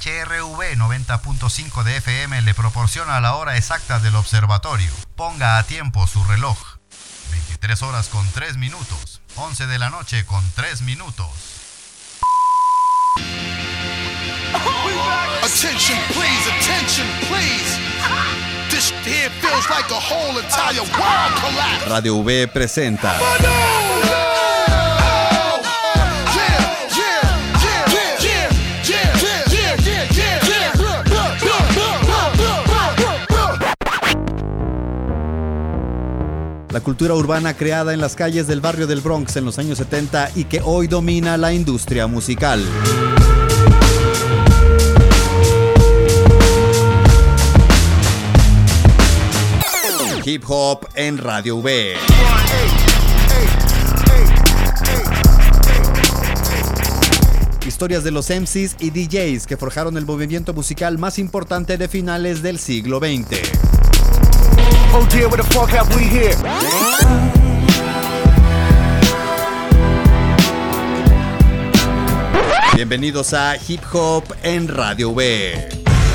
HRV 90.5 de FM le proporciona la hora exacta del observatorio. Ponga a tiempo su reloj. 23 horas con 3 minutos. 11 de la noche con 3 minutos. Attention please. This here feels like the whole entire world collapsed. Radio V presenta la cultura urbana creada en las calles del barrio del Bronx en los años 70 y que hoy domina la industria musical. Hip Hop en Radio V. Historias de los MCs y DJs que forjaron el movimiento musical más importante de finales del siglo XX. Oh dear, what the fuck have we here? Bienvenidos a Hip Hop en Radio V.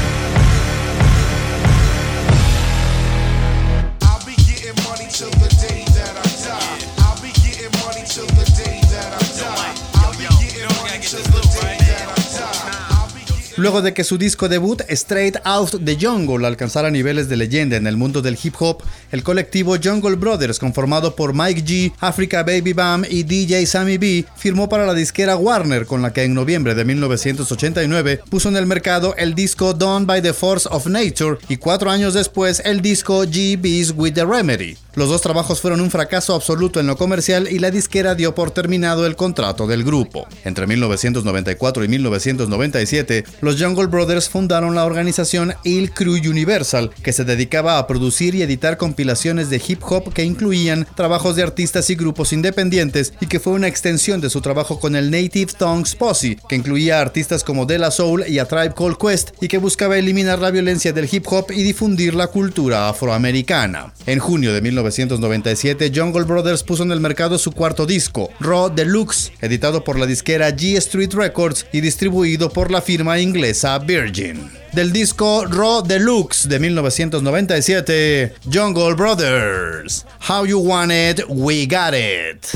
Luego de que su disco debut, Straight Out the Jungle, alcanzara niveles de leyenda en el mundo del hip hop, el colectivo Jungle Brothers, conformado por Mike G, Africa Baby Bam y DJ Sammy B, firmó para la disquera Warner, con la que en noviembre de 1989 puso en el mercado el disco Done by the Force of Nature y 4 años después el disco GB's with the Remedy. Los dos trabajos fueron un fracaso absoluto en lo comercial y la disquera dio por terminado el contrato del grupo. Entre 1994 y 1997, los Jungle Brothers fundaron la organización Il Crew Universal, que se dedicaba a producir y editar compilaciones de hip hop que incluían trabajos de artistas y grupos independientes y que fue una extensión de su trabajo con el Native Tongues Posse, que incluía a artistas como De La Soul y A Tribe Called Quest y que buscaba eliminar la violencia del hip hop y difundir la cultura afroamericana. En junio de 1997, Jungle Brothers puso en el mercado su cuarto disco, Raw Deluxe, editado por la disquera G Street Records y distribuido por la firma inglesa Virgin. Del disco Raw Deluxe de 1997, Jungle Brothers, How You Want It, We Got It.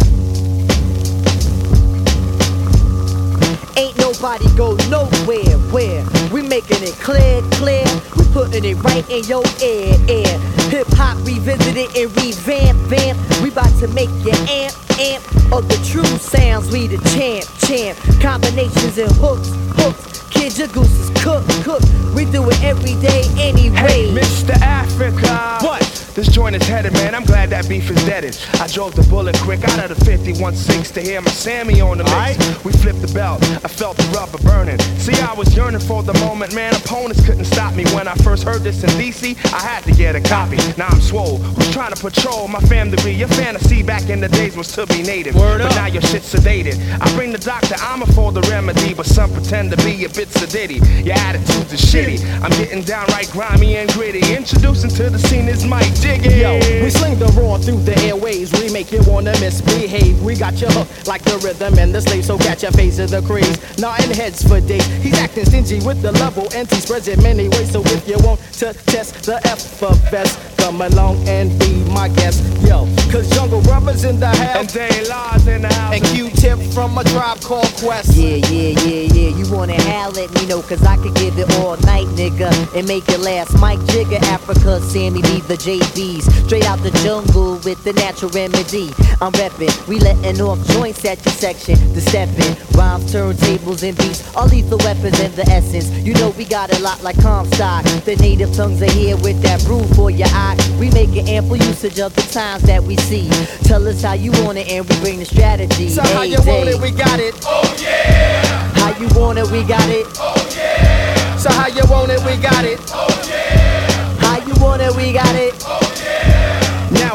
Ain't nobody go nowhere, where we making it clear, we putting it right in your ear. Hip hop revisited and revamp, we about to make you amp of the true sounds. We the champ, combinations and hooks. Kid, your goose is cook. We do it every day anyway. Hey, Mr. Africa. What? This joint is headed, man. I'm glad that beef is deaded. I drove the bullet quick out of the 51.6 to hear my Sammy on the mix. Right. We flipped the belt. I felt the rubber burning. See, I was yearning for the moment, man. Opponents couldn't stop me. When I first heard this in DC, I had to get a copy. Now I'm swole. Who's trying to patrol my family? Your fantasy back in the days was to be native. Word but up. Now your shit's sedated. I bring the doctor, I'm for the remedy, but some pretend to be a bit sedity. Your attitudes is shitty. I'm getting downright grimy and gritty. Introducing to the scene is Mike Jiggy. Yo, we sling the raw through the airways. We make you wanna misbehave. We got you hooked like the rhythm and the slave, so catch your face of the craze. Nodding heads for days. He's acting stingy with the level, and he spreads it many ways. So if you want to test the F of best, come along and be my guest. Yo, cause Jungle Brothers in the house, and Day Laws in the house, and Q-Tip from a Tribe Called Quest. Yeah. You wanna howl at me, no, cause I could give it all night, nigga, and make it last. Mike Jigger, Africa, Sammy B, the JBs. Straight out the jungle with the natural remedy. I'm reppin', we letting off joints at your section. The steppin', rhymes, turntables, and beats. All lethal weapons and the essence. You know we got a lot like Comstock. The native tongues are here with that brew for your eye. We making ample usage of the times that we see. Tell us how you want it and we bring the strategy. So how you want it, we got it. Oh yeah. How you want it, we got it. Oh yeah. So how you want it, we got it. Oh yeah. How you want it, we got it. Oh yeah. Now imported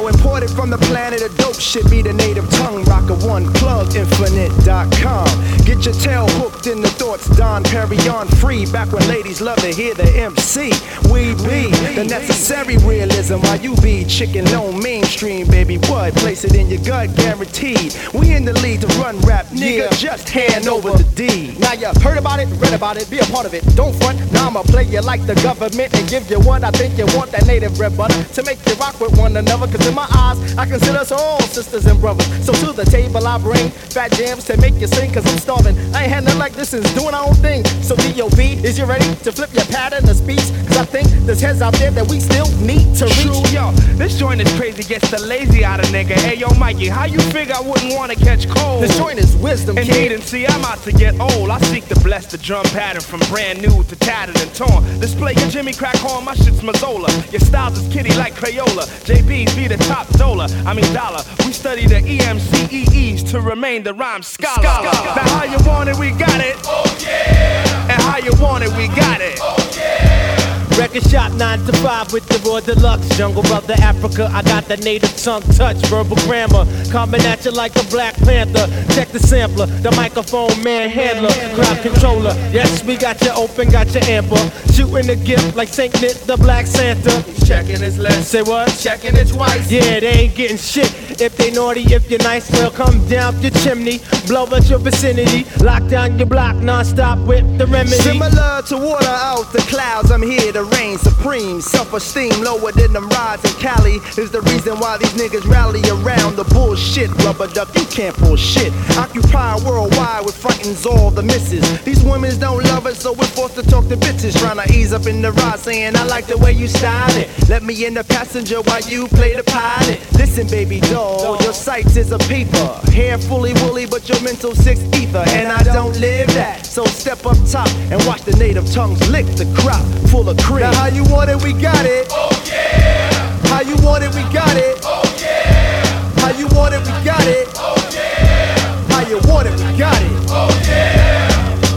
Started from the planet of dope shit, be the native tongue rocker, one plug infinite.com. Get your tail hooked in the thoughts, Don Perignon free. Back when ladies love to hear the MC. We be the necessary realism while you be chicken no mainstream, baby. What? Place it in your gut, guaranteed. We in the lead to run rap, nigga. Just hand over the deed. Now you heard about it, read about it, be a part of it. Don't front, now I'ma play you like the government and give you what I think you want, that native bread butter, to make you rock with one another. Cause in my eyes, I consider us all sisters and brothers. So to the table I bring fat jams to make you sing, cause I'm starving. I ain't had nothing like this since doing our own thing. So D.O.B., is you ready to flip your pattern of speech? Cause I think there's heads out there that we still need to reach. True, yo, this joint is crazy, gets the lazy out of nigga. Hey, yo, Mikey, how you figure I wouldn't wanna catch cold? This joint is wisdom, Indeed, kid. and see, I'm out to get old. I seek to bless the drum pattern from brand new to tattered and torn. Display your Jimmy crack horn, my shit's Mazzola. Your styles is kitty like Crayola. JB's be the top dollar, dollar. We study the EMCEEs to remain the rhyme scholar. Now how you want it, we got it. Oh yeah. And how you want it, we got it. Oh yeah. Record shop 9 to 5 with the Raw Deluxe. Jungle Brother Africa, I got the native tongue touch, verbal grammar. Coming at you like a Black Panther. Check the sampler, the microphone man handler, crowd controller. Yes, we got you open, got you amper. Shooting the gift like Saint Nick, the Black Santa. He's checking his list. Say what? Checking it twice. Yeah, they ain't getting shit. If they naughty, if you're nice, they'll come down your chimney, blow at your vicinity, lock down your block non-stop with the remedy. Similar to water out the clouds, I'm here to reign supreme. Self-esteem lower than them rides in Cali is the reason why these niggas rally around the bullshit. Rubber duck, you can't pull shit. Occupy worldwide with fightings all the misses. These women don't love us, so we're forced to talk to bitches. Trying to ease up in the ride, saying I like the way you style it. Let me in the passenger while you play the pilot. Listen, baby doll, your sights is a peeper. Hair fully woolly, but your mental six ether. And I don't live that, so step up top and watch the native tongues lick the crop full of cream. Now how you want it, we got it. Oh yeah. How you want it, we got it. Oh yeah. How you want it, we got it. Oh yeah. How you want it, we got it. Oh yeah.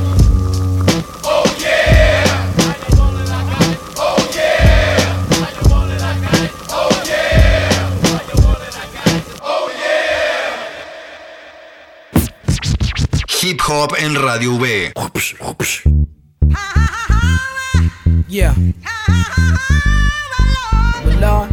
Oh yeah. How you want it, I got it. Oh yeah. How you want it, I got it. Oh yeah. How you want it, I got it. Oh yeah. Hip Hop en Radio V. Yeah. Lord.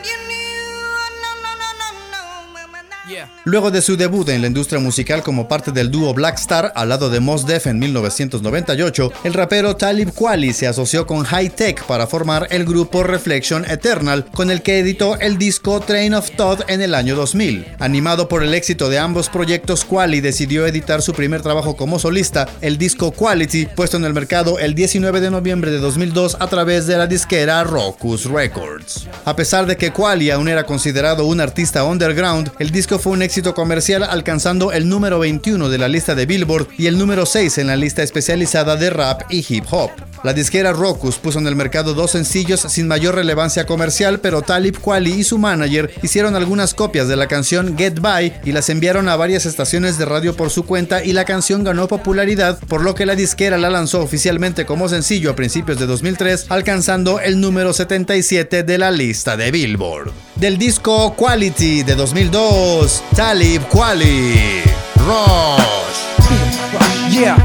Luego de su debut en la industria musical como parte del dúo Black Star al lado de Mos Def en 1998, el rapero Talib Kweli se asoció con High Tech para formar el grupo Reflection Eternal, con el que editó el disco Train of Thought en el año 2000. Animado por el éxito de ambos proyectos, Kweli decidió editar su primer trabajo como solista, el disco Quality, puesto en el mercado el 19 de noviembre de 2002 a través de la disquera Rawkus Records. A pesar de que Kweli aún era considerado un artista underground, el disco fue un éxito comercial, alcanzando el número 21 de la lista de Billboard y el número 6 en la lista especializada de rap y hip hop. La disquera Rawkus puso en el mercado 2 sencillos sin mayor relevancia comercial, pero Talib Kweli y su manager hicieron algunas copias de la canción Get By y las enviaron a varias estaciones de radio por su cuenta, y la canción ganó popularidad, por lo que la disquera la lanzó oficialmente como sencillo a principios de 2003, alcanzando el número 77 de la lista de Billboard. Del disco Quality de 2002, Talib Kweli, Rush. Yeah.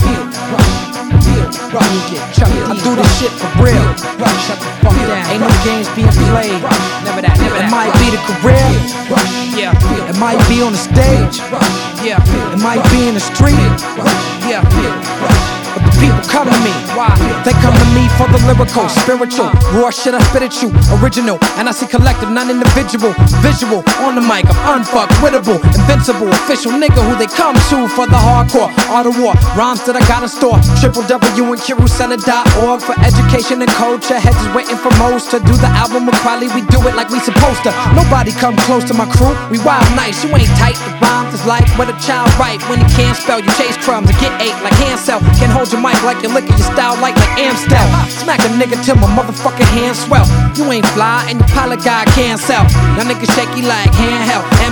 I do this shit for real. Shut the fuck down. Ain't no games being played. Never that. It might be the career. Yeah. It might be on the stage. Yeah. It might be in the street. Yeah. But the people come to me. Why? They come to me for the lyrical, spiritual, raw shit I spit at you, original, and I see collective, not individual. Visual, on the mic, I'm unfuckwittable, invincible, official nigga who they come to for the hardcore, art of war, rhymes that I got in store, www.kiruscenter.org for education and culture. Heads is waiting for most to do the album with Kweli. We do it like we supposed to. Nobody come close to my crew. We wild nice. You ain't tight. The rhymes is like what a child write when he can't spell. You chase crumbs and get ate like hand cell. Can't hold your mic like your liquor. Your style like Amstel. Smack a nigga till my motherfucking hands swell. You ain't fly and your pilot guy can't sell. Now niggas shaky like handheld.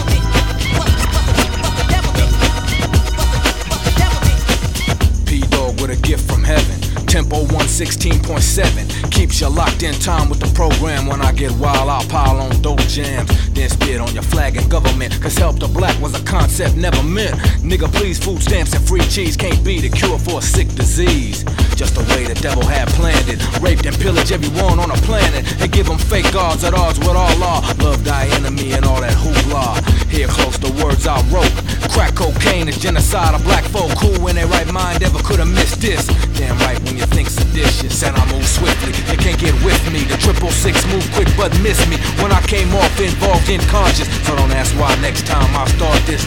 16.7 keeps you locked in time with the program. When I get wild, I'll pile on dope jams, then spit on your flag and government. Cause help the black was a concept never meant. Nigga, please, food stamps and free cheese can't be the cure for a sick disease. Just the way the devil had planned it. Raped and pillage everyone on the planet and give them fake gods at odds with all law. Love thy enemy and all that hoopla. Hear close the words I wrote. Crack cocaine is genocide of black folk. Who in their right mind ever could have missed this? Damn right when you think seditious. And I move swiftly, you can't get with me. The 666 move quick but miss me. When I came off involved in conscious. So don't ask why next time I start this.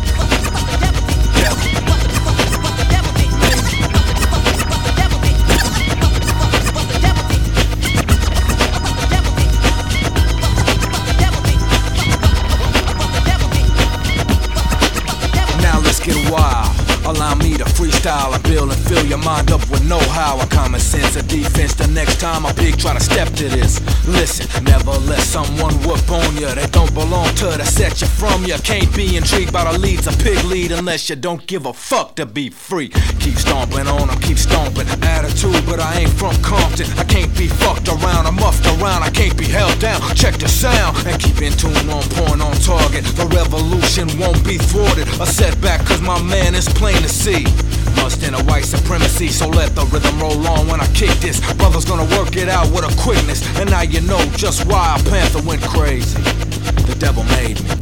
Now let's get wild. Allow me to freestyle and build and fill your mind up with know-how. A common sense of defense. The next time a pig try to step to this, listen, never let someone whoop on you. They don't belong to the set you from. You can't be intrigued by the leads a pig lead unless you don't give a fuck to be free. Keep stomping on them, keep stomping. Attitude, but I ain't from Compton. I can't be fucked around or muffed around. I can't be held down. Check the sound and keep in tune, on point, on target. The revolution won't be thwarted. A setback cause my man is plain to see. Must in a white supremacy, so let the rhythm roll on when I kick this. Brother's gonna work it out with a quickness. And now you know just why a panther went crazy. The devil made me.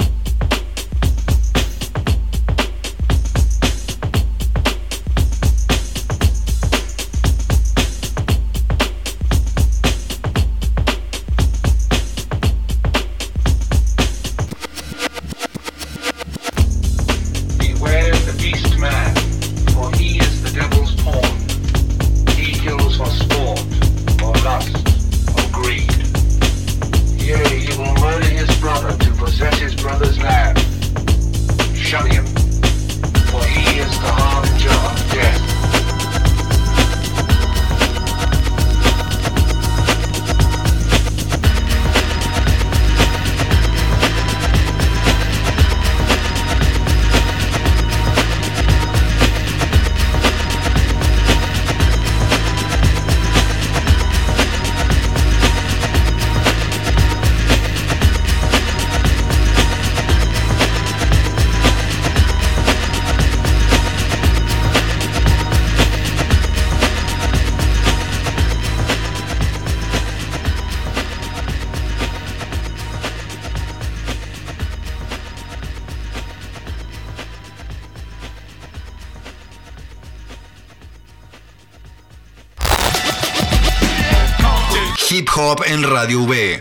Hip Hop en Radio V.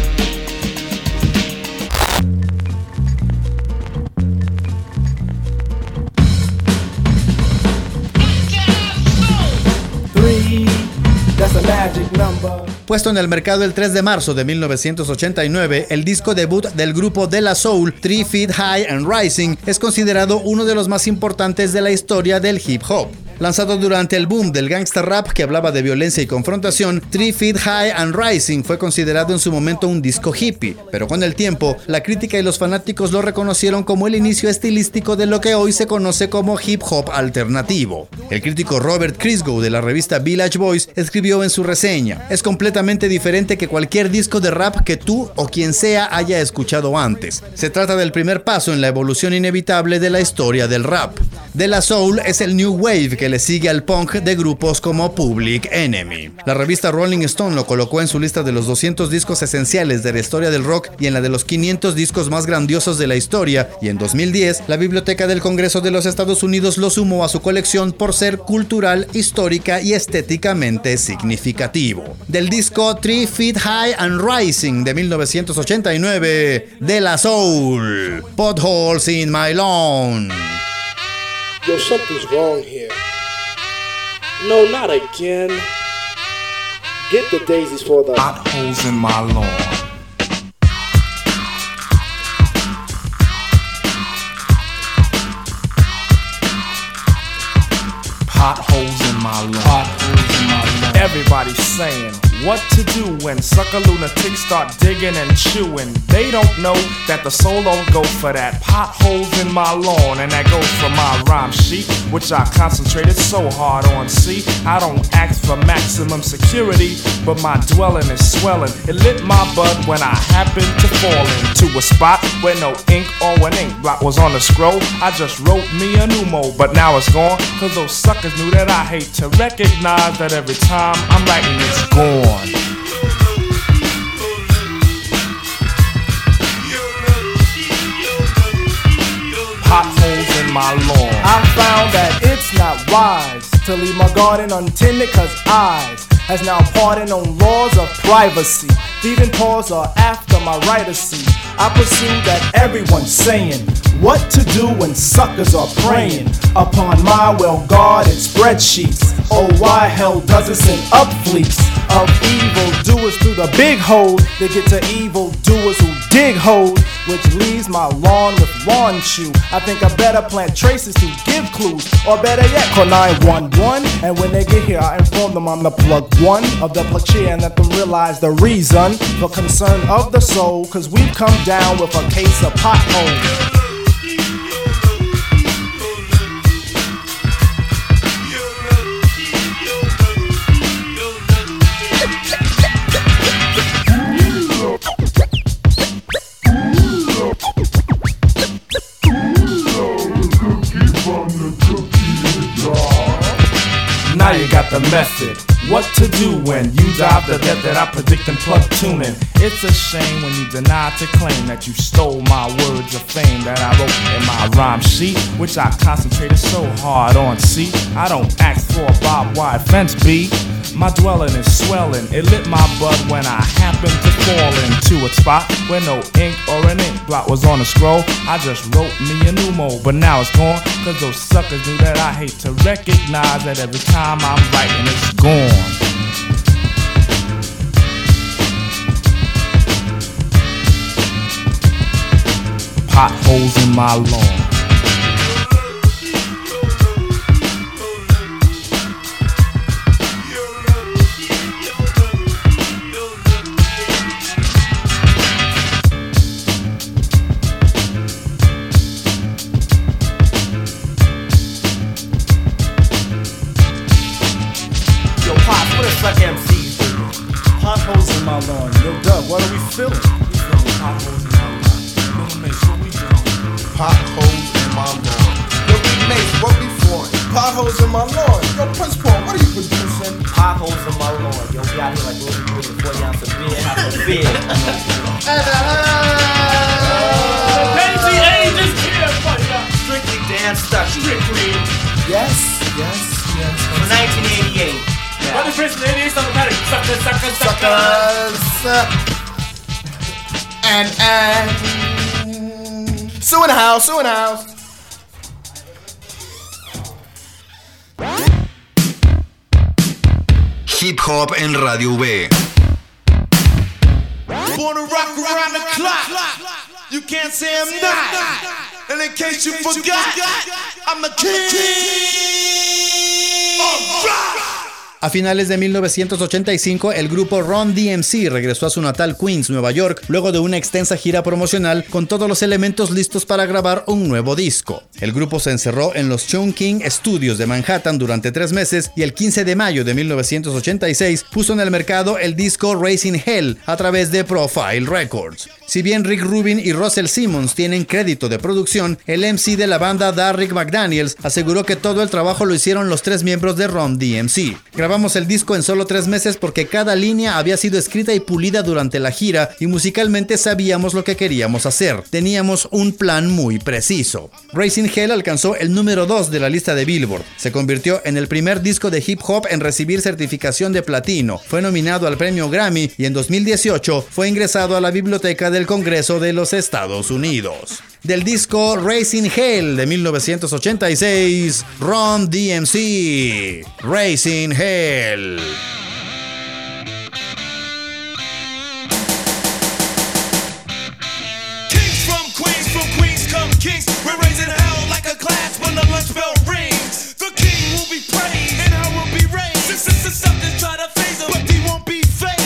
Puesto en el mercado el 3 de marzo de 1989, el disco debut del grupo De La Soul, 3 Feet High and Rising, es considerado uno de los más importantes de la historia del hip hop. Lanzado durante el boom del gangsta rap que hablaba de violencia y confrontación, 3 Feet High and Rising fue considerado en su momento un disco hippie, pero con el tiempo, la crítica y los fanáticos lo reconocieron como el inicio estilístico de lo que hoy se conoce como hip hop alternativo. El crítico Robert Christgau de la revista Village Voice escribió en su reseña: es completamente diferente que cualquier disco de rap que tú o quien sea haya escuchado antes. Se trata del primer paso en la evolución inevitable de la historia del rap. De La Soul es el new wave que le sigue al punk de grupos como Public Enemy. La revista Rolling Stone lo colocó en su lista de los 200 discos esenciales de la historia del rock y en la de los 500 discos más grandiosos de la historia, y en 2010 la Biblioteca del Congreso de los Estados Unidos lo sumó a su colección por ser cultural, histórica y estéticamente significativo. Del disco 3 Feet High and Rising de 1989, De La Soul, Potholes in My Lawn. Yo, something's wrong here. No, not again. Get the daisies for the potholes in my lawn. Potholes in my lawn. Everybody's saying, what to do when sucker lunatics start digging and chewing. They don't know that the soul don't go for that. Potholes in my lawn, and that goes for my rhyme sheet, which I concentrated so hard on. See, I don't ask for maximum security, but my dwelling is swelling. It lit my bud when I happened to fall into a spot where no ink or an ink blot was on the scroll. I just wrote me a new mode, but now it's gone, cause those suckers knew that I hate to recognize that every time I'm writing it's gone. Potholes in my lawn. I found that it's not wise to leave my garden untended, cause eyes has now pardoned on laws of privacy. Thieving paws are after my right to see. I pursue that everyone's saying what to do when suckers are preying upon my well-guarded spreadsheets. Oh, why hell does it send up fleets of evil doers through the big hole? They get to evil doers who dig holes, which leaves my lawn with lawn chew. I think I better plant traces to give clues, or better yet, call 911. And when they get here, I inform them I'm the plug one of the plug chair and let them realize the reason for concern of the soul. Cause we've come down with a case of potholes. Now you got the method. What to do when you dive the depth that I predict and plug tuning. It's a shame when you deny to claim that you stole my words of fame that I wrote in my rhyme sheet, which I concentrated so hard on. See, I don't ask for a barbed wire fence, B. My dwelling is swelling. It lit my bud when I happened to fall into a spot where no ink or an ink blot was on the scroll. I just wrote me a new mode, but now it's gone, cause those suckers knew that I hate to recognize that every time I'm writing it's gone. Potholes in my lawn. Like MCs, potholes in my lawn. Yo, Doug, what are we feeling? We feeling potholes in my lawn. Yo, Mace, what we doing? Potholes in my lawn. Yo, Mace, what we flooring? Potholes in my lawn. Yo, Prince Paul, what are you producing? Potholes in my lawn. Yo, we out here like little boys with 40 ounce of beer, have a beer. Crazy ages here, Strictly dance stuff. Strictly. Yes. From 1988. What the Prince lady is on the paddock? Suckers. And Sue in the house. Hip Hop en Radio V. Wanna rock around the clock. You can't say I'm not. And in case you forgot, I'm the king of rock. A finales de 1985, el grupo Run DMC regresó a su natal Queens, Nueva York, luego de una extensa gira promocional con todos los elementos listos para grabar un nuevo disco. El grupo se encerró en los Chungking Studios de Manhattan durante 3 meses y el 15 de mayo de 1986 puso en el mercado el disco Raising Hell a través de Profile Records. Si bien Rick Rubin y Russell Simmons tienen crédito de producción, el MC de la banda, Darrick McDaniels, aseguró que todo el trabajo lo hicieron los 3 miembros de Run DMC. Grabamos el disco en solo 3 meses porque cada línea había sido escrita y pulida durante la gira y musicalmente sabíamos lo que queríamos hacer. Teníamos un plan muy preciso. Raising Hell alcanzó el número 2 de la lista de Billboard. Se convirtió en el primer disco de hip hop en recibir certificación de platino. Fue nominado al premio Grammy y en 2018 fue ingresado a la Biblioteca del Congreso de los Estados Unidos. Del disco Raising Hell de 1986, Run DMC, Raising Hell. Kings from Queens come kings. We're raising hell like a class when the lunch bell rings. The king will be praised and hell will be raised. Something try to phase him, but he won't be phased.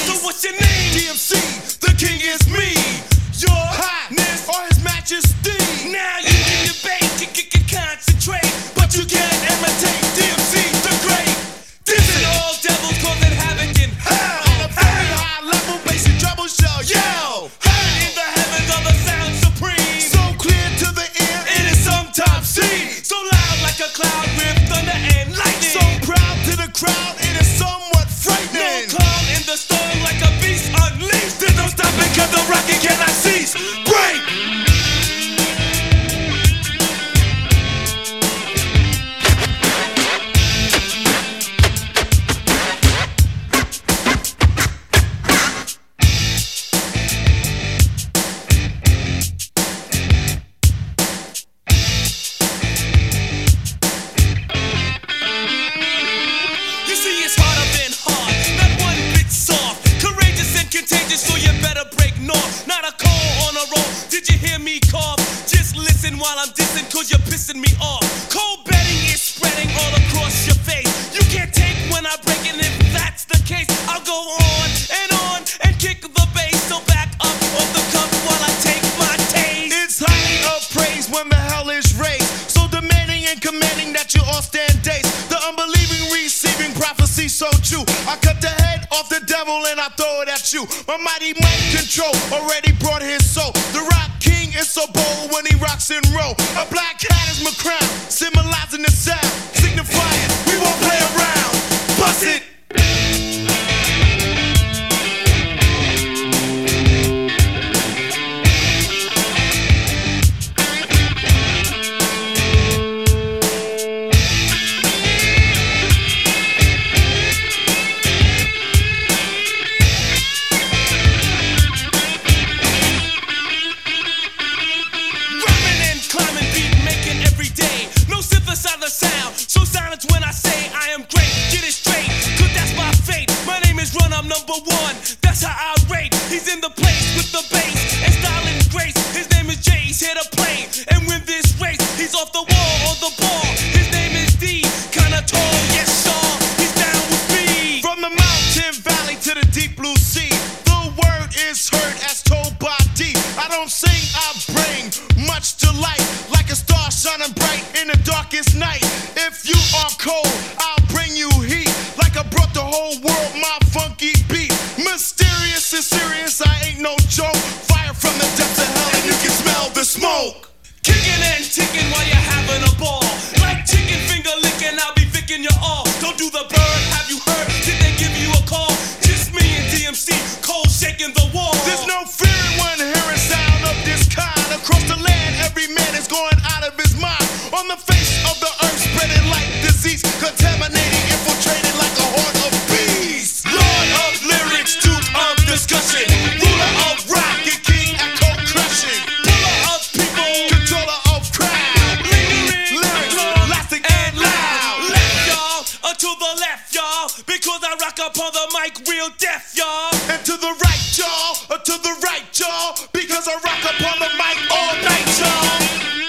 Did you hear me cough? Just listen while I'm dissing, cause you're pissing me off. Cold betting is spreading all across your face. You can't take when I break it, if that's the case, I'll go on and kick the bass. So back up off the cuff while I take my taste. It's highly appraised when the hell is raised. So demanding and commanding that you all stand days. The unbelieving receiving prophecy so true. I cut the head off the devil and I throw it at you. My mighty mind control already brought his soul. The rock king is so bold when he rocks and roll. A black cat is my crown, symbolizing the sound, signifying we won't play around. Bust it. The sound, so silence when I say I am great. Get it straight, cause that's my fate. My name is Run, I'm number one. That's how I rate. He's in the place with the bass and style and grace. His name is Jay, he's here to play and win this race. He's off the wall, on the ball. His name is D, kinda tall, yes sir. He's down with me. From the mountain valley to the deep blue sea, the word is heard as told by D. I don't sing, I bring much delight, like a star shining bright in the darkest night. If you are cold, I'll bring you heat, like I brought the whole world my funky beat. Mysterious and serious, I ain't no joke. Fire from the depths of hell and you can smell the smoke. Kicking and ticking while you're having a ball. Like chicken finger licking, I'll be vicking you all. Don't do the bird, have you heard? Did they give you a call? Just me and DMC, cold shaking the wall. There's no fear when hearing sound of this kind. Across the land, every man is going out of his mind. On the face of the earth, spreading like disease, contaminating, infiltrating like a horde of bees. Lord of lyrics, duke of discussion, ruler of rock and king echo crushing, puller of people, controller of crowd, lingering lyrics, lasting and loud. Left y'all, to the left y'all, because I rock up on the mic real deaf y'all. And to the right y'all, to the right y'all, because I rock up on the mic all night y'all.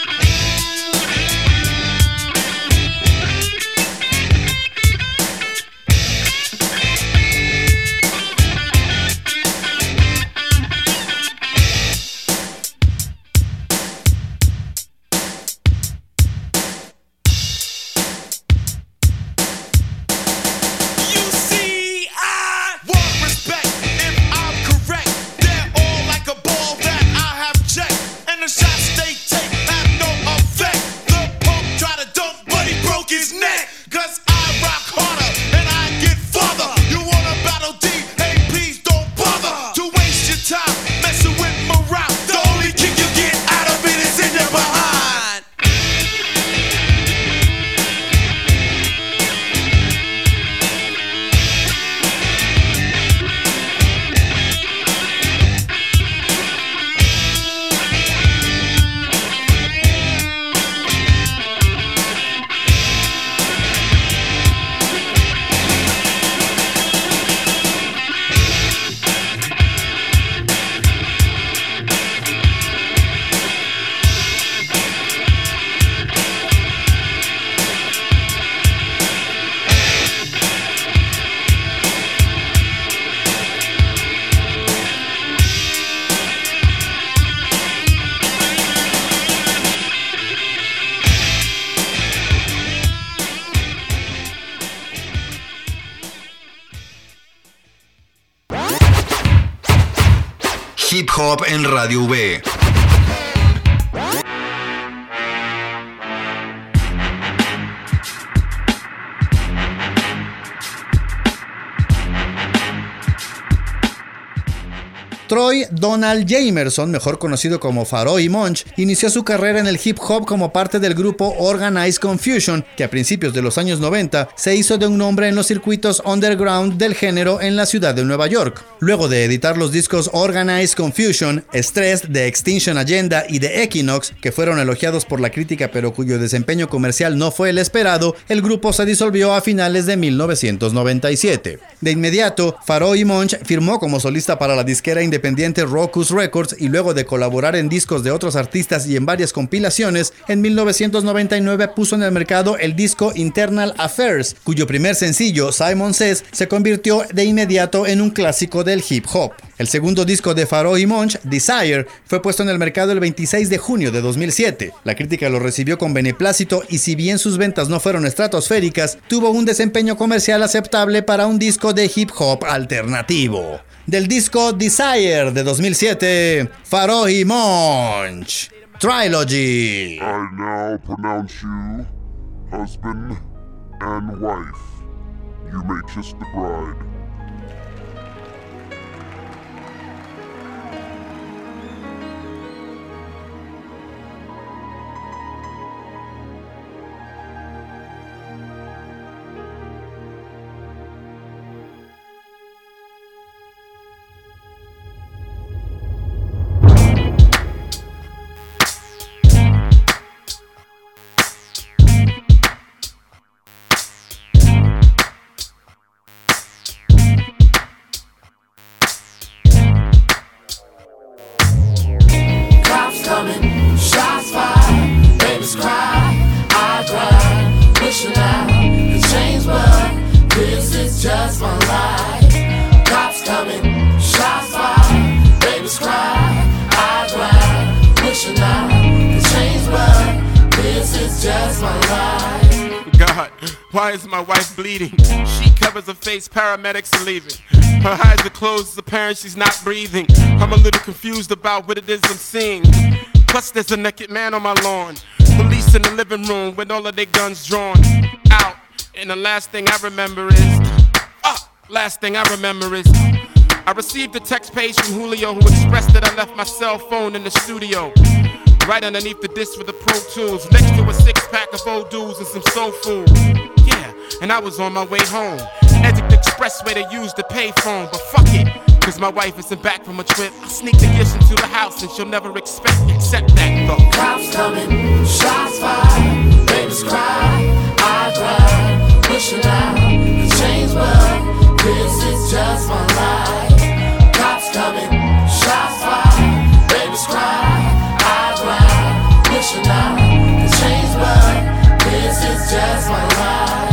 Hip Hop en Radio V. Troy Donald Jamerson, mejor conocido como Pharoahe Monch, inició su carrera en el hip hop como parte del grupo Organized Confusion, que a principios de los años 90 se hizo de un nombre en los circuitos underground del género en la ciudad de Nueva York. Luego de editar los discos Organized Confusion, Stressed, The Extinction Agenda y The Equinox, que fueron elogiados por la crítica pero cuyo desempeño comercial no fue el esperado, el grupo se disolvió a finales de 1997. De inmediato, Pharoahe Monch firmó como solista para la disquera independiente independiente Rawkus Records y luego de colaborar en discos de otros artistas y en varias compilaciones, en 1999 puso en el mercado el disco Internal Affairs, cuyo primer sencillo, Simon Says, se convirtió de inmediato en un clásico del hip hop. El segundo disco de Pharoahe Monch, Desire, fue puesto en el mercado el 26 de junio de 2007. La crítica lo recibió con beneplácito y si bien sus ventas no fueron estratosféricas, tuvo un desempeño comercial aceptable para un disco de hip hop alternativo. Del disco Desire de 2007, Pharoahe Monch, Trilogy. I now pronounce you husband and wife. You may kiss the bride. Why is my wife bleeding? She covers her face, paramedics are leaving. Her eyes are closed, it's apparent she's not breathing. I'm a little confused about what it is I'm seeing. Plus there's a naked man on my lawn. Police in the living room with all of their guns drawn out. And the last thing I remember is I received a text page from Julio who expressed that I left my cell phone in the studio. Right underneath the disc with the Pro Tools, next to a 6-pack of old dudes and some soul food. Yeah, and I was on my way home. Exit the expressway to use the payphone, but fuck it, cause my wife isn't back from a trip. I sneak the gifts into the house and she'll never except that though. Cops coming, shots fired, babies cry, I cry, wishing out the change, but this is just my life. Cops coming, shots fired, babies cry. Wishing I could change, but this is just my life.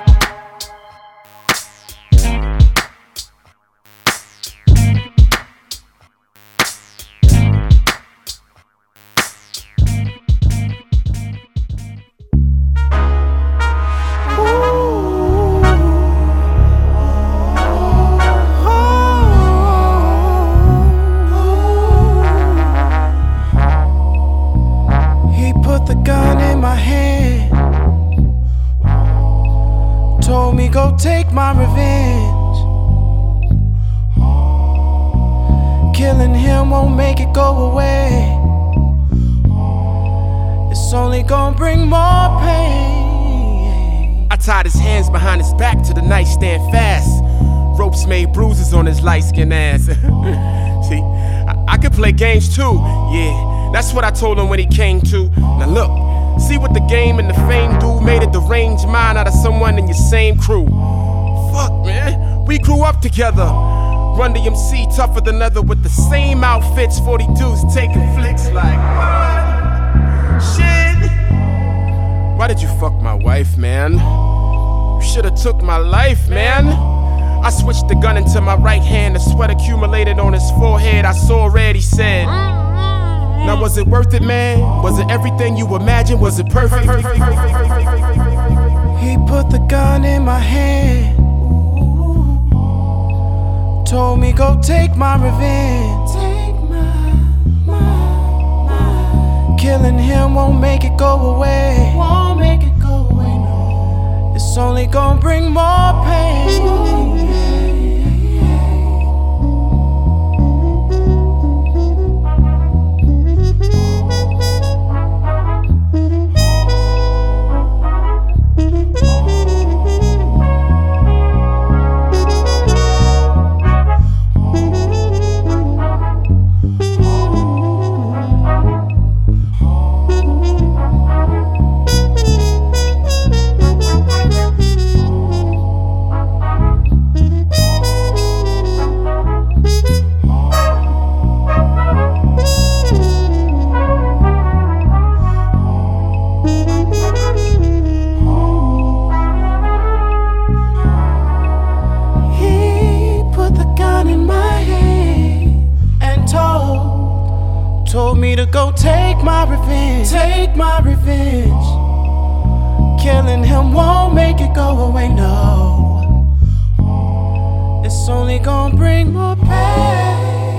Go take my revenge. Killing him won't make it go away. It's only gonna bring more pain. I tied his hands behind his back to the nightstand fast. Ropes made bruises on his light-skinned ass. See, I could play games too. Yeah, that's what I told him when he came to. Now look, see what the game and the fame do. Made a deranged mind out of someone in your same crew. Fuck, man, we grew up together. Run DMC, tougher than leather with the same outfits. 42s taking flicks like, what? Shit. Why did you fuck my wife, man? You should've took my life, man. I switched the gun into my right hand. The sweat accumulated on his forehead. I saw red, he said. Now was it worth it, man? Was it everything you imagined? Was it perfect? He put the gun in my hand. Told me go take my revenge. Killing him won't make it go away. Won't make it go away, no. It's only gonna bring more pain. take my revenge, take my revenge. Killing him won't make it go away, no. It's only gonna bring more pain.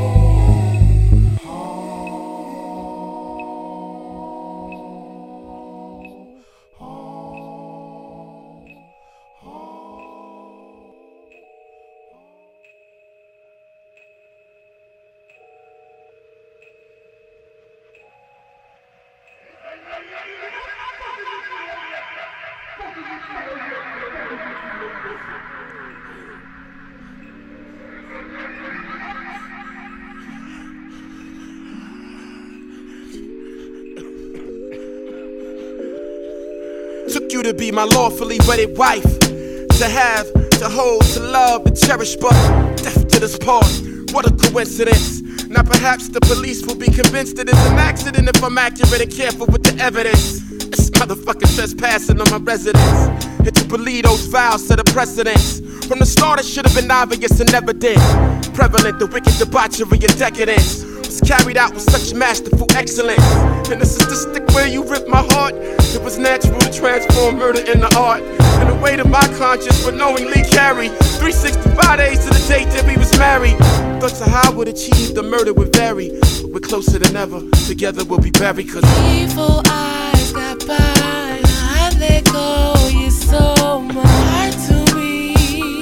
Took you to be my lawfully wedded wife, to have, to hold, to love, to cherish, but death to this part. What a coincidence. Now perhaps the police will be convinced it is an accident if I'm accurate and careful with the evidence. This motherfucker trespassing on my residence, and to believe those vows set a precedence. From the start it should have been obvious and evident. Prevalent, the wicked debauchery and decadence was carried out with such masterful excellence. And the statistic where you ripped my heart, it was natural to transform murder into art. And the weight of my conscience would knowingly carry 365 days to the date that we was married. Thoughts of how I would achieve the murder would vary, but we're closer than ever, together we'll be buried. Cause evil eyes got by, I let go, you're so much hard to me.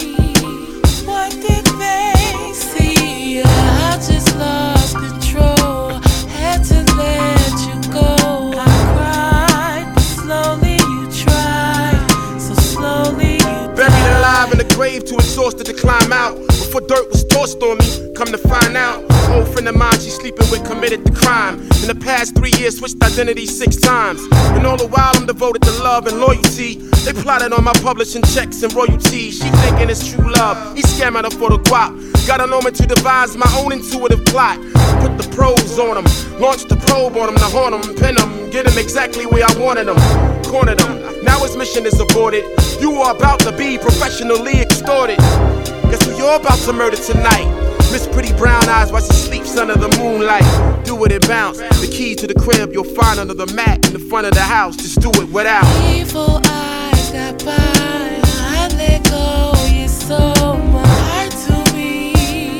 What did they see? I just lost control, had to let you go. I cried, but slowly you tried, so slowly you buried alive in the grave, too exhausted to climb out. Before dirt was tossed on me, come to find out, an old friend of mine she sleeping with committed the crime. In the past 3 years, switched identities 6 times. And all the while I'm devoted to love and loyalty. They plotted on my publishing checks and royalties. She thinking it's true love, he scamming her for the guap. Got a moment to devise my own intuitive plot. Put the pros on him, launched the probe on him to haunt him, pin him, get him exactly where I wanted him. Cornered him, now his mission is aborted. You are about to be professionally extorted. Guess who you're about to murder tonight? Miss Pretty Brown Eyes while she sleeps under the moonlight. Do it and bounce. The key to the crib you'll find under the mat in the front of the house. Just do it without. evil eyes got by, I let go, you're so much hard to me.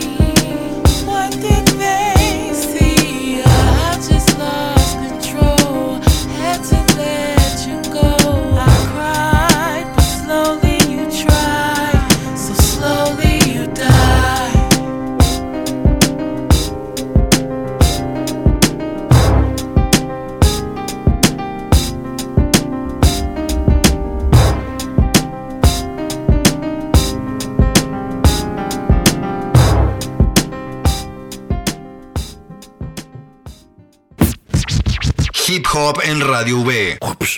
What did they see? I just lost control, had to let you go. I cried, but slowly you tried, so slowly you died. Hip Hop en Radio V.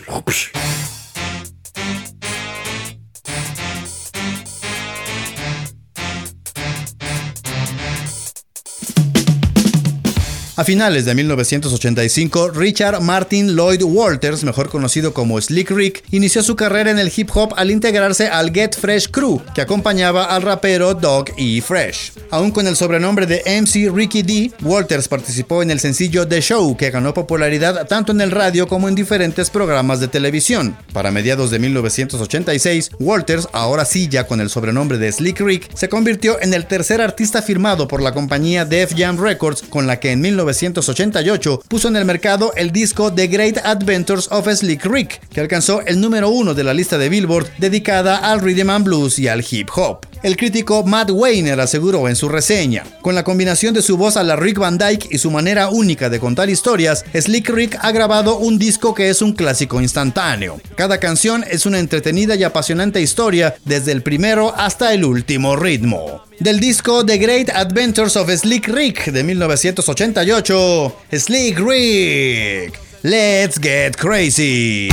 A finales de 1985, Richard Martin Lloyd Walters, mejor conocido como Slick Rick, inició su carrera en el hip hop al integrarse al Get Fresh Crew, que acompañaba al rapero Dog E. Fresh. Aún con el sobrenombre de MC Ricky D, Walters participó en el sencillo The Show, que ganó popularidad tanto en el radio como en diferentes programas de televisión. Para mediados de 1986, Walters, ahora sí ya con el sobrenombre de Slick Rick, se convirtió en el tercer artista firmado por la compañía Def Jam Records, con la que en 1988 puso en el mercado el disco The Great Adventures of Slick Rick, que alcanzó el número 1 de la lista de Billboard dedicada al rhythm and blues y al hip hop. El crítico Matt Weiner aseguró en su reseña: con la combinación de su voz a la Rick Van Dyke y su manera única de contar historias, Slick Rick ha grabado un disco que es un clásico instantáneo. Cada canción es una entretenida y apasionante historia, desde el primero hasta el último ritmo. Del disco The Great Adventures of Slick Rick de 1988, Slick Rick, Let's Get Crazy.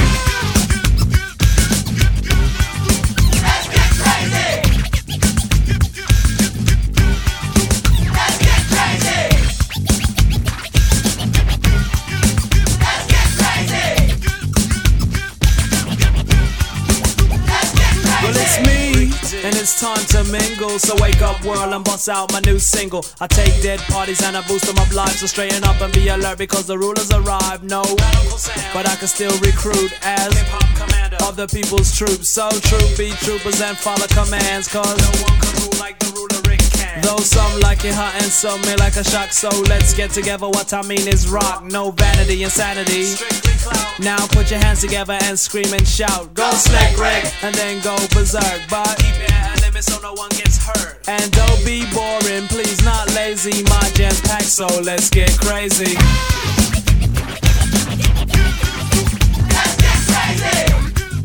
And it's time to mingle. So wake up world and bust out my new single. I take dead parties and I boost them up live. So straighten up and be alert because the rulers arrive. No, but I can still recruit as of the people's troops. So troop be troopers and follow commands, cause no one can rule like the ruler Rick can. Though some like it hot and some may like a shock. So let's get together, what I mean is rock. No vanity, insanity. Now put your hands together and scream and shout. Go Slick Rick and then go berserk. But keep it at a limit so no one gets hurt. And don't be boring, please, not lazy. My jam's packed, so let's get crazy. Let's get crazy.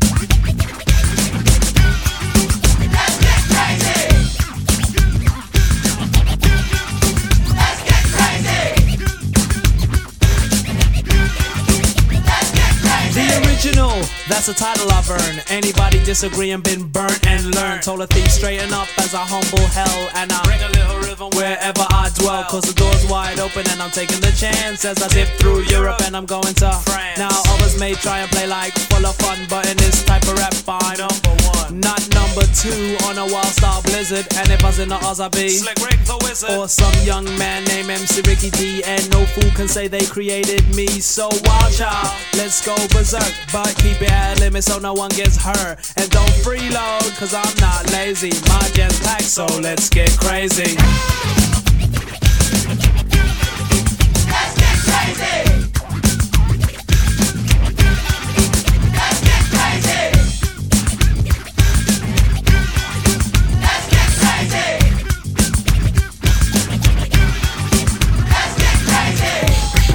That's the title I've earned. Anybody disagree and been burnt and learned. Told a thief straighten up as I humble hell. And I bring a little rhythm wherever I dwell. Cause the door's wide open and I'm taking the chance as I dip through Europe and I'm going to France. Now others may try and play like full of fun, but in this type of rap I'm number one, not number two on a wild star blizzard. And if I was in the Oz I'd be Slick Rick the Wizard, or some young man named MC Ricky D. And no fool can say they created me. So wild child, let's go berserk, but keep it at a limit so no one gets hurt. And don't freeload, cause I'm not lazy. My jam's packed, so let's get crazy. Let's get crazy. Let's get crazy. Let's get crazy. Let's get crazy.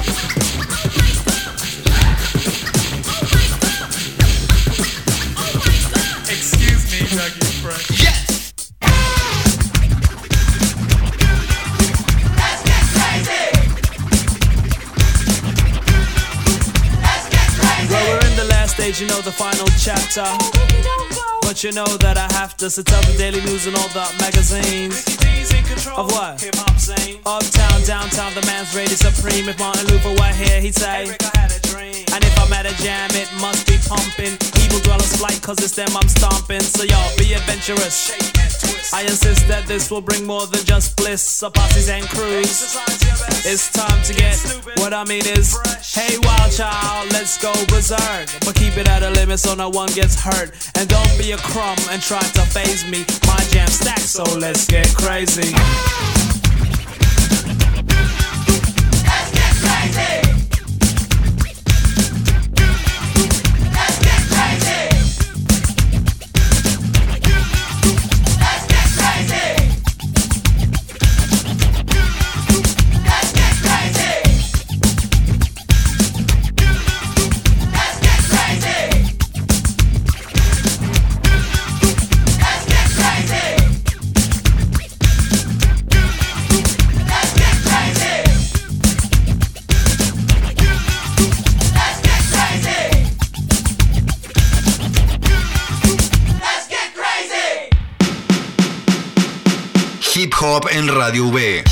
Excuse me, Dougie Fresh. Yes! Let's get crazy! Let's get crazy! Well, we're in the last stage, you know, the final chapter. But you know that I have to tell the daily news and all the magazines. Of what? Hip-hop scene. Uptown, downtown, the man's rated supreme. If Martin Luther were here, he'd say, hey, Rick, I had a dream. And if I'm at a jam, it must be pumping. Evil dwellers flight, cause it's them I'm stomping. So y'all be adventurous. Shake and twist. I insist that this will bring more than just bliss. Of posses and crews. It's time to get what I mean is fresh. Hey wild child, let's go berserk, but keep it at a limit so no one gets hurt. And don't be a crumb and try to phase me. My jam stacked, so let's get crazy. Let's get crazy. Let's get crazy. Let's get crazy. Let's get crazy. Let's get crazy. Let's get crazy. Let's get crazy. Let's get crazy. Let's get crazy. Hip Hop en Radio V.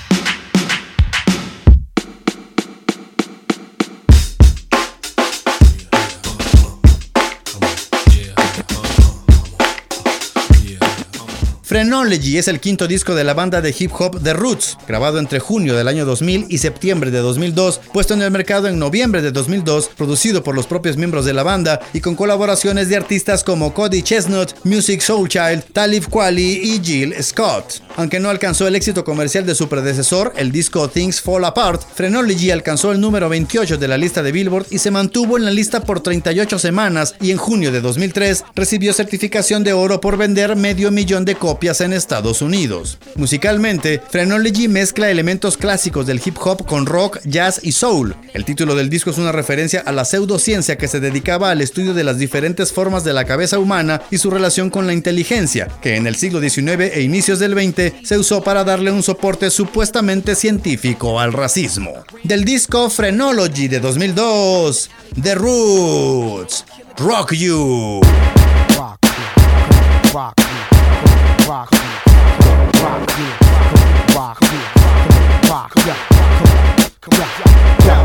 Phrenology es el quinto disco de la banda de hip hop The Roots, grabado entre junio del año 2000 y septiembre de 2002, puesto en el mercado en noviembre de 2002, producido por los propios miembros de la banda y con colaboraciones de artistas como Cody Chestnut, Musiq Soulchild, Talib Kweli y Jill Scott. Aunque no alcanzó el éxito comercial de su predecesor, el disco Things Fall Apart, Phrenology alcanzó el número 28 de la lista de Billboard y se mantuvo en la lista por 38 semanas, y en junio de 2003 recibió certificación de oro por vender 500,000 de copias en Estados Unidos. Musicalmente, Phrenology mezcla elementos clásicos del hip hop con rock, jazz y soul. El título del disco es una referencia a la pseudociencia que se dedicaba al estudio de las diferentes formas de la cabeza humana y su relación con la inteligencia, que en el siglo XIX e inicios del XX se usó para darle un soporte supuestamente científico al racismo. Del disco Phrenology de 2002, The Roots, Rock You. Rock you.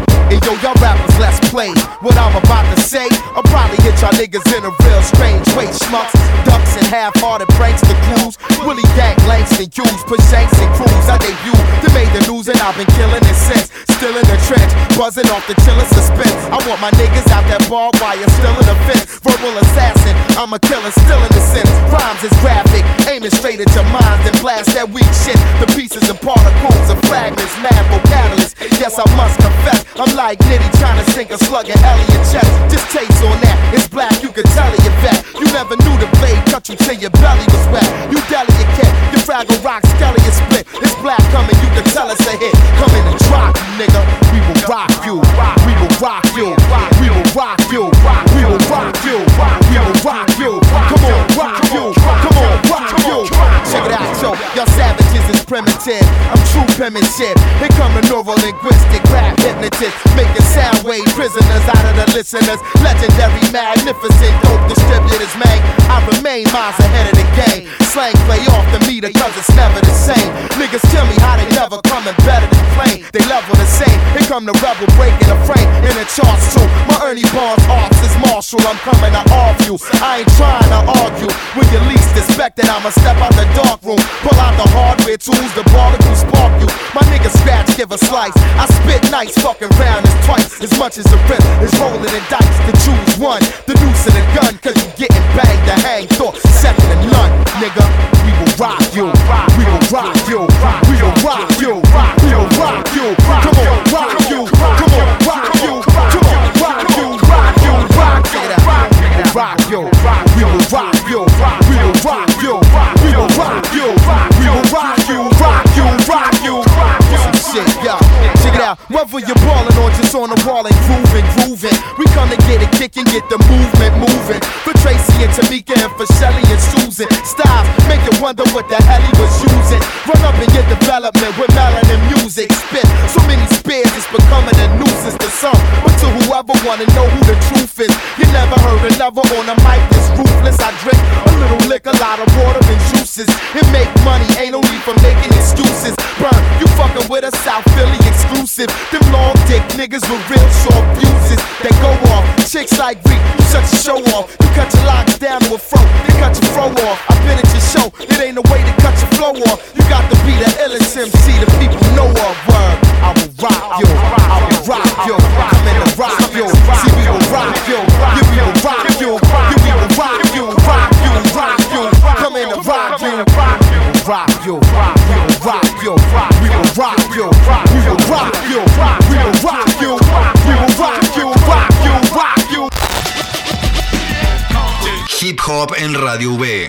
yo, y'all rappers, let's play. What I'm about to say, I'll probably hit y'all niggas in a real strange way. Schmucks, ducks, and half-hearted pranks, the clues. Willie Dank, Langston Hughes, push Shanks and Crews. I debut, they made the news and I've been killing it since. Still in the trench, buzzing off the chillin' suspense. I want my niggas out that barbed wire, still in the fence. Verbal assassin, I'm a killer, still in the sense. Rhymes is graphic, aiming straight at your minds and blast that weak shit. The pieces and particles of fragments, mad vocalists. Yes, I must confess, I'm like Nitty trying to sink a slug in Elliot chest. Just taste on that, it's black, you can tell it, you vet. You never knew the blade cut you till your belly was wet. You delicate, your fragile rock, skelly is split. It's black coming, you can tell it's a hit. Come in and drop you, nigga. We will rock you, we will rock you, we will rock you, we will rock you, we will rock you. Come on, rock you, come on, rock you. Check it out, yo, y'all savages is primitive. I'm true penmanship. Here come the neuro-linguistic rap hypnotist, making sound wave prisoners out of the listeners. Legendary, magnificent, dope distributors, man. I remain miles ahead of the game. Slang play off the meter, cause it's never the same. Niggas tell me how they never coming better than plain. They level the same. Here come the rebel breaking the frame in the charts too. My Ernie Barnes arts is Marshall. I'm coming to off you. I ain't trying to argue. When you least expect it, I'ma step out the dark room, pull out the hardware tools, the barnacles spark you. My nigga scratch, give a slice. I spit nice, fucking round is twice as much as the rip is rolling the dice. To choose one, the noose and the gun, cause you getting banged to hang. Thought second to none, nigga. We will rock you, we will rock you, we will rock you, we will rock you. Come on, rock you, come on, rock you, come on, rock you, rock you, rock you. We will rock you, we will rock you, we will rock you, we will rock you, we will rock you, rock you, rock you. Some shit, yo. Check it out. Whether you're ballin' or just on the wall and grooving, we come to get it kickin', get the movement moving. For Tracy and Tamika and for Shelly and Susan, styles make you wonder what the hell he was using. Run up in your development with melanin music. Spit so many spears, it's becoming a nuisance to some. But to whoever wanna know who the truth is, you never heard another on a mic that's ruthless. I drink a little liquor, a lot of water and juices. It make money, ain't no need for making excuses. Burn, you fucking with a South Philly exclusive. Them long dick niggas with real short fuses that go off. Chicks like Reek, you such a show off. You cut your locks down to a fro, they cut your fro off. I've been at your show, it ain't no way to cut your flow off. You got to be the illest MC the people know of. Word, I will rock you, I will rock you. Come in and rock you, see we will rock you, yeah we will rock you, yeah we will rock you, rock you, rock you. Come in and rock you, rock you, we will rock you, we will rock you, we will rock you, we will rock you, we will rock you, rock you, rock you. Hip Hop en Radio V.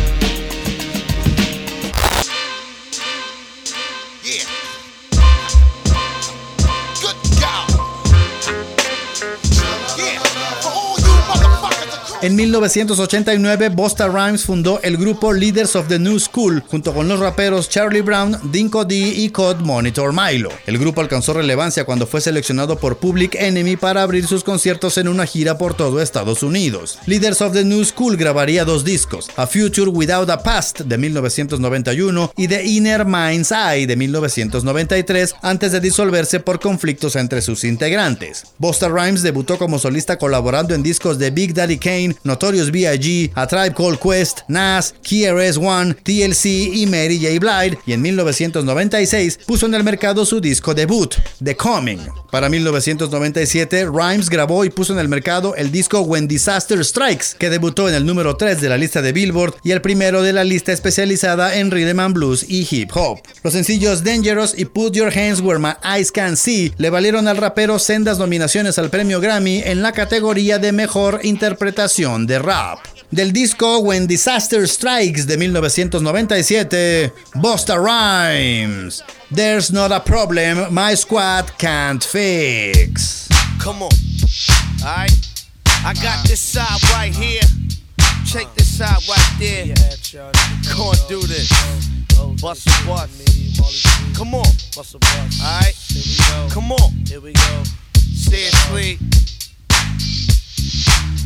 En 1989, Busta Rhymes fundó el grupo Leaders of the New School junto con los raperos Charlie Brown, Dinko D y Code Monitor Milo. El grupo alcanzó relevancia cuando fue seleccionado por Public Enemy para abrir sus conciertos en una gira por todo Estados Unidos. Leaders of the New School grabaría 2 discos, A Future Without a Past de 1991 y The Inner Mind's Eye de 1993, antes de disolverse por conflictos entre sus integrantes. Busta Rhymes debutó como solista colaborando en discos de Big Daddy Kane, Notorious B.I.G., A Tribe Called Quest, Nas, KRS-One, TLC y Mary J. Blige, y en 1996 puso en el mercado su disco debut, The Coming. Para 1997, Rhymes grabó y puso en el mercado el disco When Disaster Strikes, que debutó en el número 3 de la lista de Billboard y el primero de la lista especializada en Rhythm and Blues y Hip Hop. Los sencillos Dangerous y Put Your Hands Where My Eyes Can See le valieron al rapero sendas nominaciones al premio Grammy en la categoría de Mejor Interpretación de Rap. Del disco When Disaster Strikes de 1997, Busta Rhymes, There's Not a Problem My Squad Can't Fix. Come on, alright, I got this side right here, take this side right there, go and do this, bust a bust, come on, alright, come on, seriously.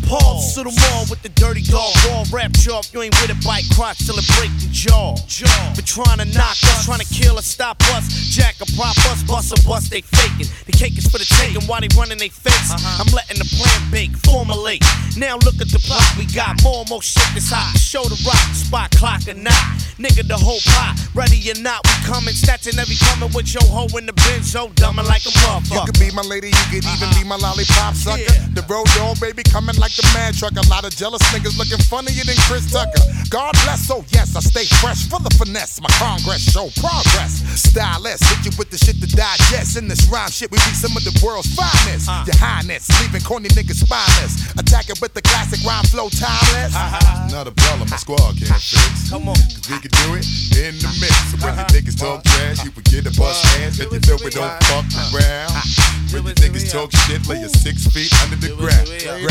Pause to the mall with the dirty dog raw rap off. You ain't with it, bite crotch till it break the jaw. But trying to knock us, trying to kill us, stop us, jack a prop us, bust a bust, they faking. The cake is for the taking while they running they face. I'm letting the plan bake, formulate. Now look at the plot we got. More and more shit that's hot. Show the rock, spot clock or not. Nigga, the whole pot, ready or not, we coming, snatching every coming with your hoe in the benzo, dumbing like a motherfucker. You could be my lady, you could even be my lollipop sucker. The road dog, baby, coming like the mad truck. A lot of jealous niggas looking funnier than Chris Tucker. God bless, oh yes, I stay fresh for the finesse. My congress show progress. Stylist, hit you with the shit to digest. In this rhyme shit, we be some of the world's finest. Your highness, leaving corny niggas spineless. Attack it with the classic rhyme flow, timeless. Not a problem, my squad can't fix. Come on, cause we can do it in the mix. So when you niggas talk trash, you forget to bust ass. If you know we don't fuck around. When you niggas talk shit, lay your 6 feet under the ground.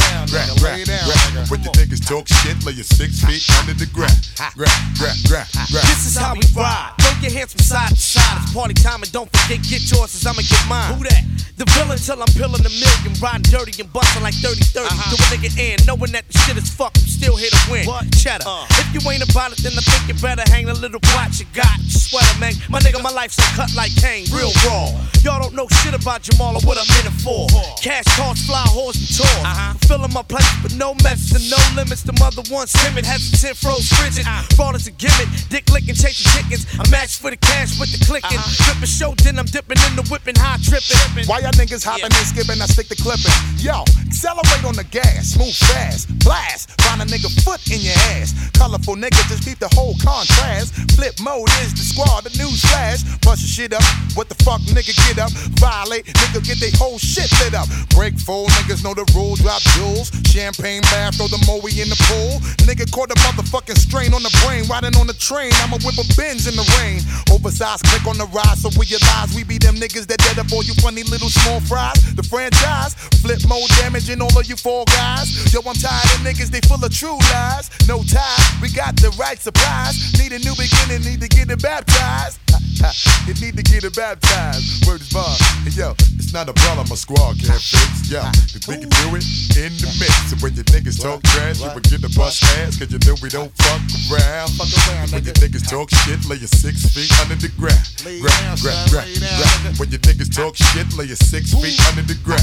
When you niggas talk shit, lay your 6 feet under the ground. This is how we ride. Throw your hands from side to side. It's party time and don't forget, get yours, cause I'ma get mine. Who that? The villain till I'm peeling a million. Riding dirty and busting like 30-30. Do a nigga in, knowing that the shit is fucked, I'm still here to win. Cheddar. If you ain't about it, then I think you better hang a little pot you got. Sweater, man. My nigga, my life's a cut like Kane, real raw. Y'all don't know shit about Jamal or what I'm in it for. Cash cards, fly horse and tours. Filling my place, but no messes and no limits. The mother one's timid, hesitant, froze frigid. Fraud is a gimmick, dick licking, chasing chickens. I match for the cash with the clicking. Dripping show, then I'm dipping in the whipping, high tripping. Why y'all niggas hopping and skipping? I stick the clipping. Yo, accelerate on the gas, move fast, blast. Find a nigga foot in your ass. Colorful nigga, just keep the whole contrast. Flip mode is the squad, the news flash. Bust your shit up, what the fuck, nigga, get up. Violate, nigga, get they whole shit lit up. Break full, niggas know the rules, drop jewels. Champagne bath, throw the moe in the pool. Nigga caught a motherfucking strain on the brain. Riding on the train, I'ma whip a Benz in the rain. Oversized click on the rise, so we realize we be them niggas that dead up all you funny little small fries. The franchise, flip mode damaging all of you fall guys. Yo, I'm tired of niggas, they full of true lies. No ties, we got the right supplies. Need a new beginning, need to get it baptized. You need to get it baptized. Word is bond. Hey, yo, it's not a problem, my squad can't fix. Yo, cause we can do it in the mix. And when your niggas talk trash, you forget to bust ass. Cause you know we don't fuck around. And when your niggas talk shit, lay your 6 feet under the ground. When your niggas talk shit, lay your 6 feet under the ground.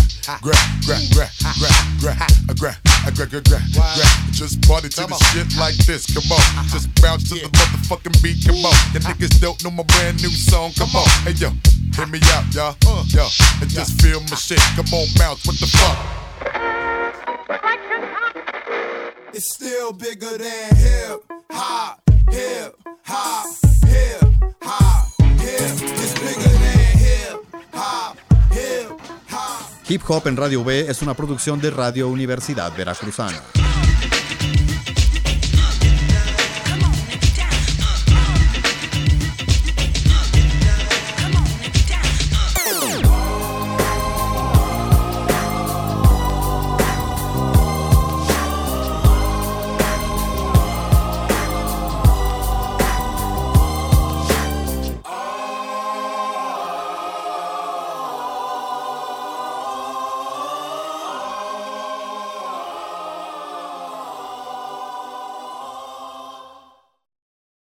Just party to the shit like this, come on. Just bounce to the motherfucking beat, come on. The niggas don't know my brand new song, come on. Hey yo, hear me out, y'all. Yo, and just feel my shit. Come on, bounce, what the fuck? It's still bigger than hip hop, hip hop, hip hop, hip. It's bigger than hip hop, hip hop. Hip Hop en Radio B es una producción de Radio Universidad Veracruzana.